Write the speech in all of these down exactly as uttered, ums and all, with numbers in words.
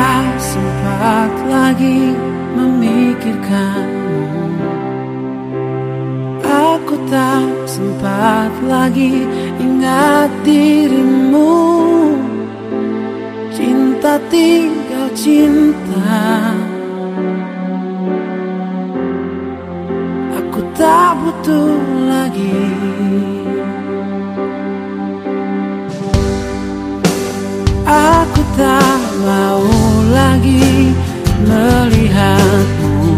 tak sempat lagi memikirkanmu. Aku tak sempat lagi ingat dirimu. Cinta tinggal cinta. Aku tak butuh lagi. Aku tak mau lagi melihatmu.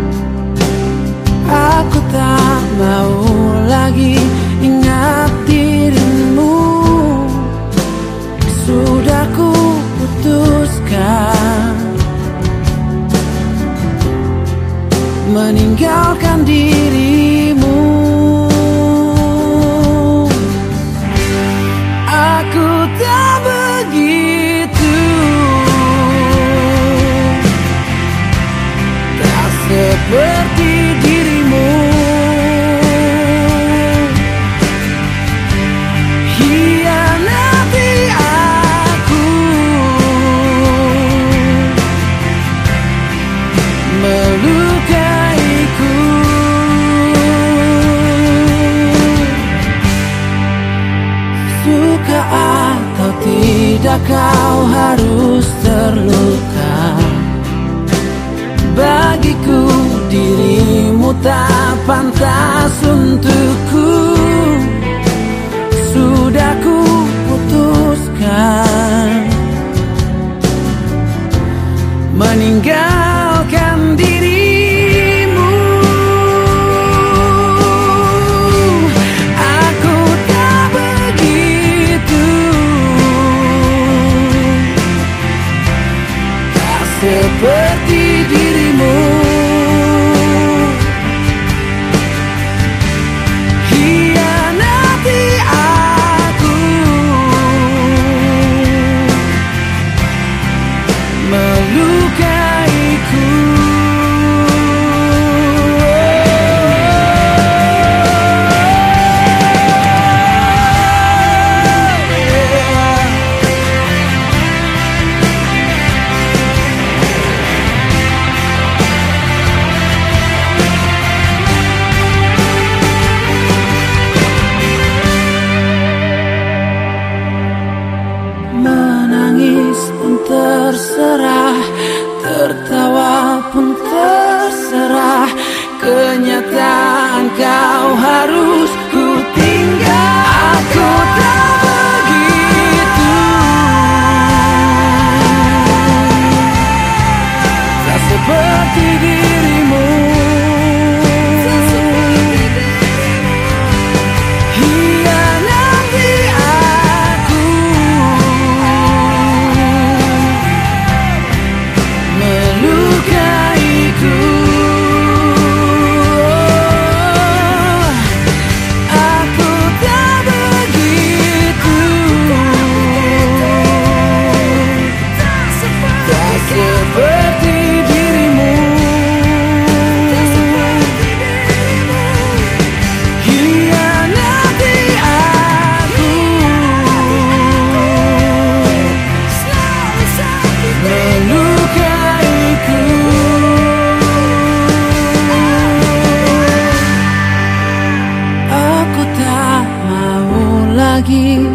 Aku tak mau lagi ingat dirimu. Sudah ku putuskan meninggalkan dirimu. Aku tak begitu, tak seperti dirimu. Hianati aku, melukaiku. Suka atau tidak kau harus terluka. Bagiku dirimu tak pantas untukku. Sudah ku putuskan meninggalkan dirimu. Aku tak begitu, tak seperti dirimu. Hianati aku, melukaiku. Menangis pun terserah, tertawa pun terserah. Kenyataan kau harus ku tinggal. Aku tak begitu, tak seperti dirimu. Hianati aku, melukaiku. Aku tak begitu, tak seperti dirimu. Hianati aku, melukaiku. Aku tak mau lagi